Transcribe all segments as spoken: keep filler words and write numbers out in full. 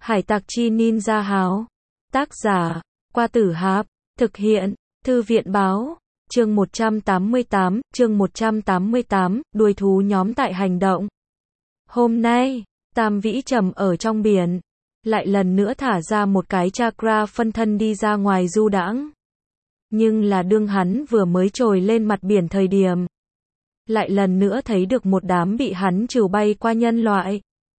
Hải tặc chi ninja háo. Tác giả, Qua Tử Hạp. Thực hiện, Thư viện báo. Chương một trăm tám mươi tám, chương một trăm tám mươi tám, đuôi thú nhóm tại hành động. Hôm nay, Tam Vĩ Trầm ở trong biển, lại lần nữa thả ra một cái chakra phân thân đi ra ngoài du đãng. Nhưng là đương hắn vừa mới trồi lên mặt biển thời điểm, lại lần nữa thấy được một đám bị hắn trừ bay qua nhân loại.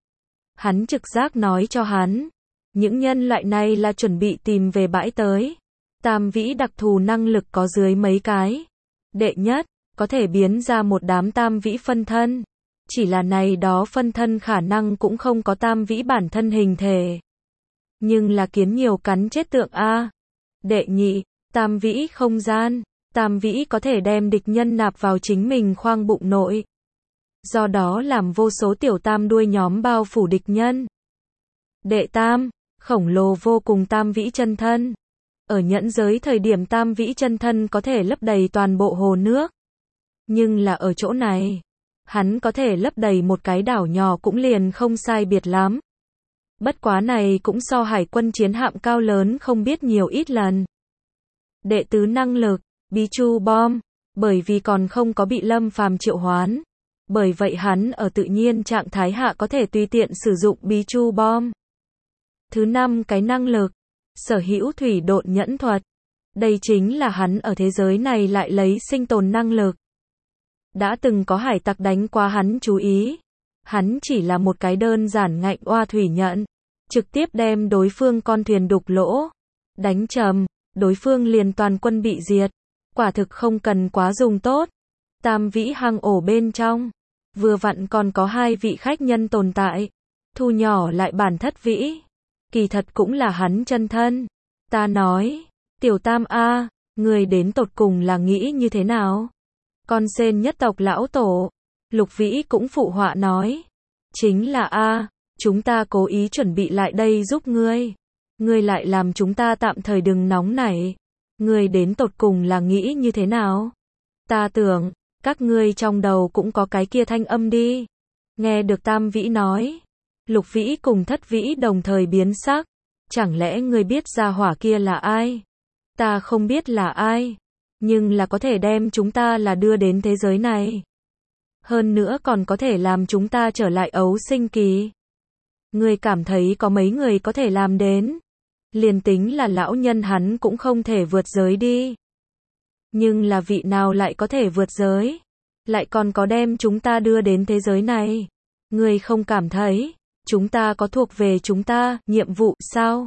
Hắn trực giác nói cho hắn, những nhân loại này là chuẩn bị tìm về bãi tới. Tam Vĩ đặc thù năng lực có dưới mấy cái. Đệ nhất, có thể biến ra một đám Tam Vĩ phân thân. Chỉ là này đó phân thân khả năng cũng không có Tam Vĩ bản thân hình thể. Nhưng là kiến nhiều cắn chết tượng A. Đệ nhị, Tam Vĩ không gian. Tam Vĩ có thể đem địch nhân nạp vào chính mình khoang bụng nội. Do đó làm vô số tiểu tam đuôi nhóm bao phủ địch nhân. Đệ tam, khổng lồ vô cùng Tam Vĩ chân thân. Ở nhẫn giới thời điểm Tam Vĩ chân thân có thể lấp đầy toàn bộ hồ nước. Nhưng là ở chỗ này, hắn có thể lấp đầy một cái đảo nhỏ cũng liền không sai biệt lắm. Bất quá này cũng so hải quân chiến hạm cao lớn không biết nhiều ít lần. Đệ tứ năng lực, Bí Chu Bom, bởi vì còn không có bị Lâm Phàm triệu hoán. Bởi vậy hắn ở tự nhiên trạng thái hạ có thể tùy tiện sử dụng Bí Chu Bom. Thứ năm cái năng lực, sở hữu thủy độn nhẫn thuật. Đây chính là hắn ở thế giới này lại lấy sinh tồn năng lực. Đã từng có hải tặc đánh qua hắn chú ý. Hắn chỉ là một cái đơn giản ngạnh oa thủy nhẫn. Trực tiếp đem đối phương con thuyền đục lỗ. Đánh trầm, đối phương liền toàn quân bị diệt. Quả thực không cần quá dùng tốt. Tam Vĩ hang ổ bên trong. Vừa vặn còn có hai vị khách nhân tồn tại. Thu nhỏ lại bản thất vĩ. Kỳ thật cũng là hắn chân thân. Ta nói, tiểu Tam A, người đến tột cùng là nghĩ như thế nào? Con sen nhất tộc lão tổ. Lục Vĩ cũng phụ họa nói. Chính là A, chúng ta cố ý chuẩn bị lại đây giúp ngươi. Ngươi lại làm chúng ta tạm thời đừng nóng nảy. Ngươi đến tột cùng là nghĩ như thế nào? Ta tưởng, các ngươi trong đầu cũng có cái kia thanh âm đi. Nghe được Tam Vĩ nói. Lục Vĩ cùng Thất Vĩ đồng thời biến sắc. Chẳng lẽ ngươi biết gia hỏa kia là ai? Ta không biết là ai. Nhưng là có thể đem chúng ta là đưa đến thế giới này. Hơn nữa còn có thể làm chúng ta trở lại ấu sinh kỳ. Ngươi cảm thấy có mấy người có thể làm đến? Liền tính là lão nhân hắn cũng không thể vượt giới đi. Nhưng là vị nào lại có thể vượt giới? Lại còn có đem chúng ta đưa đến thế giới này? Ngươi không cảm thấy chúng ta có thuộc về chúng ta nhiệm vụ sao?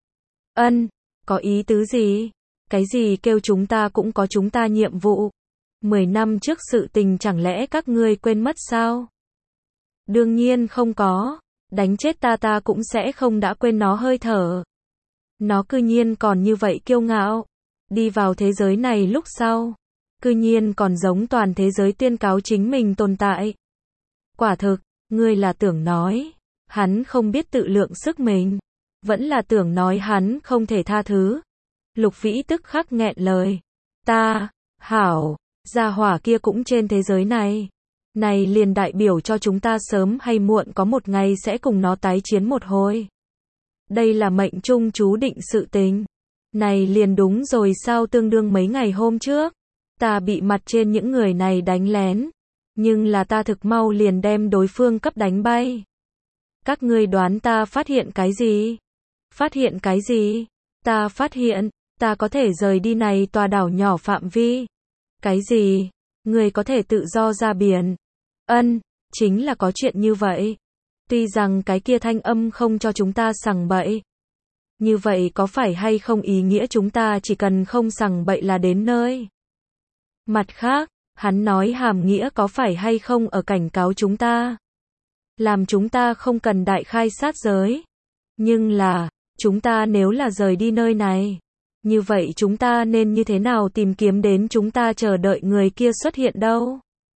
Ân, có ý tứ gì? Cái gì kêu chúng ta cũng có chúng ta nhiệm vụ? Mười năm trước sự tình chẳng lẽ các ngươi quên mất sao? Đương nhiên không có. Đánh chết ta ta cũng sẽ không đã quên nó hơi thở. Nó cư nhiên còn như vậy kiêu ngạo. Đi vào thế giới này lúc sau. Cư nhiên còn giống toàn thế giới tuyên cáo chính mình tồn tại. Quả thực, ngươi là tưởng nói. Hắn không biết tự lượng sức mình. Vẫn là tưởng nói hắn không thể tha thứ. Lục Vĩ tức khắc nghẹn lời. Ta, hảo, gia hỏa kia cũng trên thế giới này. Này liền đại biểu cho chúng ta sớm hay muộn có một ngày sẽ cùng nó tái chiến một hồi. Đây là mệnh trung chú định sự tình. Này liền đúng rồi sao tương đương mấy ngày hôm trước. Ta bị mặt trên những người này đánh lén. Nhưng là ta thực mau liền đem đối phương cấp đánh bay. Các ngươi đoán ta phát hiện cái gì? Phát hiện cái gì? Ta phát hiện, ta có thể rời đi này tòa đảo nhỏ phạm vi. Cái gì? Ngươi có thể tự do ra biển. Ân, chính là có chuyện như vậy. Tuy rằng cái kia thanh âm không cho chúng ta sằng bậy. Như vậy có phải hay không ý nghĩa chúng ta chỉ cần không sằng bậy là đến nơi? Mặt khác, hắn nói hàm nghĩa có phải hay không ở cảnh cáo chúng ta? Làm chúng ta không cần đại khai sát giới. Nhưng là, chúng ta nếu là rời đi nơi này, như vậy chúng ta nên như thế nào tìm kiếm đến chúng ta chờ đợi người kia xuất hiện đâu?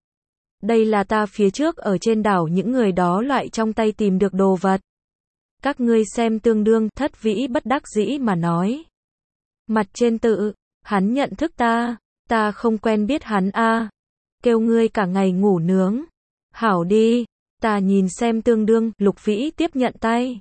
Đây là ta phía trước ở trên đảo những người đó loại trong tay tìm được đồ vật. Các ngươi xem tương đương. Thất Vĩ bất đắc dĩ mà nói. Mặt trên tự, hắn nhận thức ta, ta không quen biết hắn a. Kêu ngươi cả ngày ngủ nướng. Hảo đi, ta nhìn xem tương đương. Lục Vĩ tiếp nhận tay.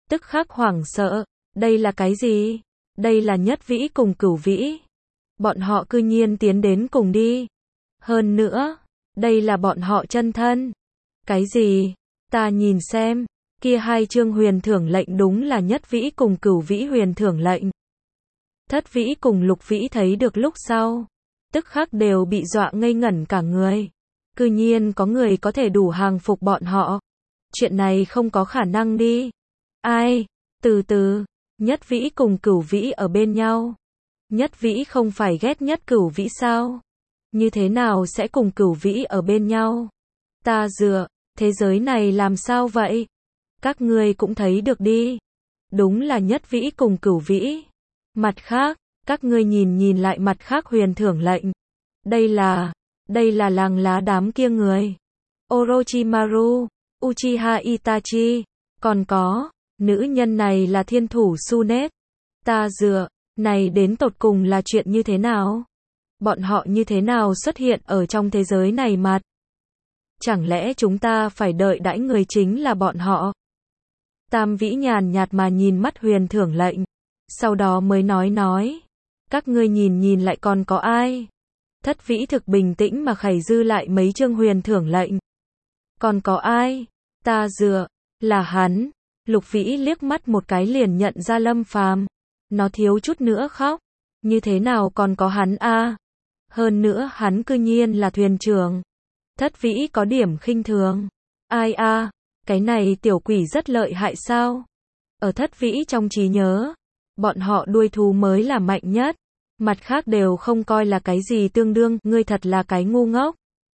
tức khắc hoảng sợ, đây là cái gì? Đây là Nhất Vĩ cùng Cửu Vĩ. Bọn họ cư nhiên tiến đến cùng đi. Hơn nữa, đây là bọn họ chân thân. Cái gì? Ta nhìn xem, kia hai chương huyền thưởng lệnh đúng là Nhất Vĩ cùng Cửu Vĩ huyền thưởng lệnh. Thất Vĩ cùng Lục Vĩ thấy được lúc sau, tức khắc đều bị dọa ngây ngẩn cả người. Cư nhiên có người có thể đủ hàng phục bọn họ. Chuyện này không có khả năng đi. Ai? Từ từ, Nhất Vĩ cùng Cửu Vĩ ở bên nhau. Nhất Vĩ không phải ghét nhất Cửu Vĩ sao? Như thế nào sẽ cùng Cửu Vĩ ở bên nhau? Ta dựa, thế giới này làm sao vậy? Các ngươi cũng thấy được đi. Đúng là Nhất Vĩ cùng Cửu Vĩ. Mặt khác, các ngươi nhìn nhìn lại mặt khác huyền thưởng lệnh. Đây là, đây là làng lá đám kia người. Orochimaru, Uchiha Itachi, còn có, nữ nhân này là thiên thủ Tsunade. Ta dựa, này đến tột cùng là chuyện như thế nào? Bọn họ như thế nào xuất hiện ở trong thế giới này mặt? Chẳng lẽ chúng ta phải đợi đãi người chính là bọn họ? Tam Vĩ nhàn nhạt mà nhìn mắt huyền thưởng lệnh, sau đó mới nói nói, các ngươi nhìn nhìn lại còn có ai? Thất Vĩ thực bình tĩnh mà khẩy dư lại mấy chương huyền thưởng lệnh. Còn có ai? Ta dựa, là hắn. Lục Vĩ liếc mắt một cái liền nhận ra Lâm Phàm. Nó thiếu chút nữa khóc. Như thế nào còn có hắn a? Hơn nữa hắn cư nhiên là thuyền trưởng. Thất Vĩ có điểm khinh thường. Ai a? Cái này tiểu quỷ rất lợi hại sao? Ở Thất Vĩ trong trí nhớ, bọn họ đuôi thú mới là mạnh nhất. Mặt khác đều không coi là cái gì tương đương, ngươi thật là cái ngu ngốc.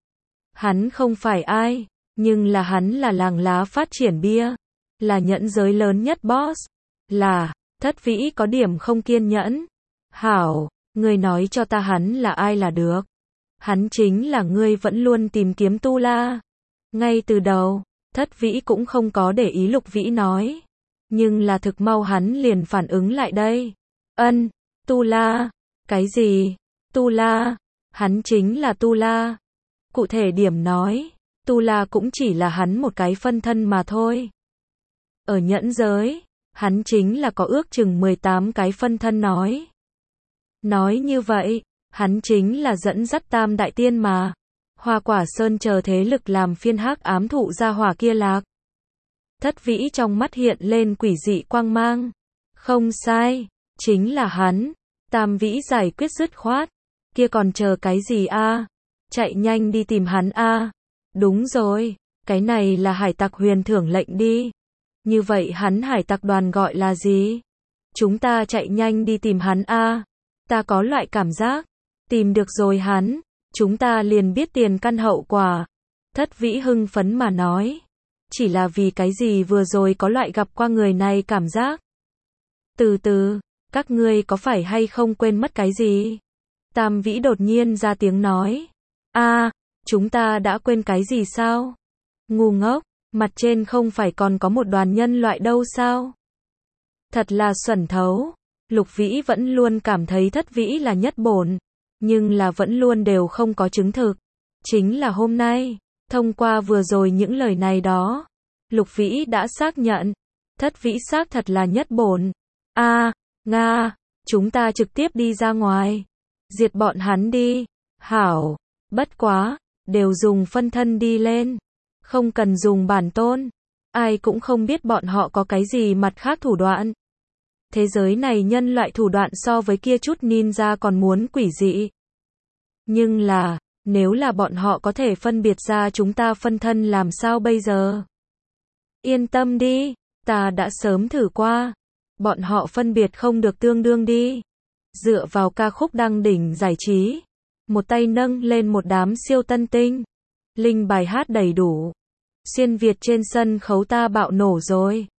Hắn không phải ai, nhưng là hắn là làng lá phát triển bia, là nhẫn giới lớn nhất boss, là, Thất Vĩ có điểm không kiên nhẫn. Hảo, ngươi nói cho ta hắn là ai là được. Hắn chính là ngươi vẫn luôn tìm kiếm Tu La. Ngay từ đầu, Thất Vĩ cũng không có để ý Lục Vĩ nói, nhưng là thực mau hắn liền phản ứng lại đây. Ân, Tu La. Cái gì? Tu La? Hắn chính là Tu La. Cụ thể điểm nói, Tu La cũng chỉ là hắn một cái phân thân mà thôi. Ở nhẫn giới, hắn chính là có ước chừng mười tám cái phân thân nói. Nói như vậy, hắn chính là dẫn dắt Tam Đại Tiên mà. Hoa Quả Sơn chờ thế lực làm phiên hắc ám thụ gia hỏa kia lạc. Thất Vĩ trong mắt hiện lên quỷ dị quang mang. Không sai, chính là hắn. Tam Vĩ giải quyết dứt khoát. Kia còn chờ cái gì a? Chạy nhanh đi tìm hắn a. Đúng rồi, cái này là hải tặc huyền thưởng lệnh đi. Như vậy hắn hải tặc đoàn gọi là gì? Chúng ta chạy nhanh đi tìm hắn a. Ta có loại cảm giác, tìm được rồi hắn, chúng ta liền biết tiền căn hậu quả. Thất Vĩ hưng phấn mà nói. Chỉ là vì cái gì vừa rồi có loại gặp qua người này cảm giác. Từ từ, các ngươi có phải hay không quên mất cái gì? Tam Vĩ đột nhiên ra tiếng nói. A, chúng ta đã quên cái gì sao? Ngu ngốc, mặt trên không phải còn có một đoàn nhân loại đâu sao? Thật là xuẩn thấu. Lục Vĩ vẫn luôn cảm thấy Thất Vĩ là nhất bổn, nhưng là vẫn luôn đều không có chứng thực. Chính là hôm nay, thông qua vừa rồi những lời này đó, Lục Vĩ đã xác nhận, Thất Vĩ xác thật là nhất bổn. A, Nga, chúng ta trực tiếp đi ra ngoài, diệt bọn hắn đi. Hảo, bất quá, đều dùng phân thân đi lên, không cần dùng bản tôn. Ai cũng không biết bọn họ có cái gì mặt khác thủ đoạn. Thế giới này nhân loại thủ đoạn so với kia chút ninja còn muốn quỷ dị. Nhưng là, nếu là bọn họ có thể phân biệt ra chúng ta phân thân làm sao bây giờ? Yên tâm đi, ta đã sớm thử qua. Bọn họ phân biệt không được tương đương đi. Dựa vào ca khúc đăng đỉnh giải trí, một tay nâng lên một đám siêu tân tinh. Linh bài hát đầy đủ. Xuyên Việt trên sân khấu ta bạo nổ rồi.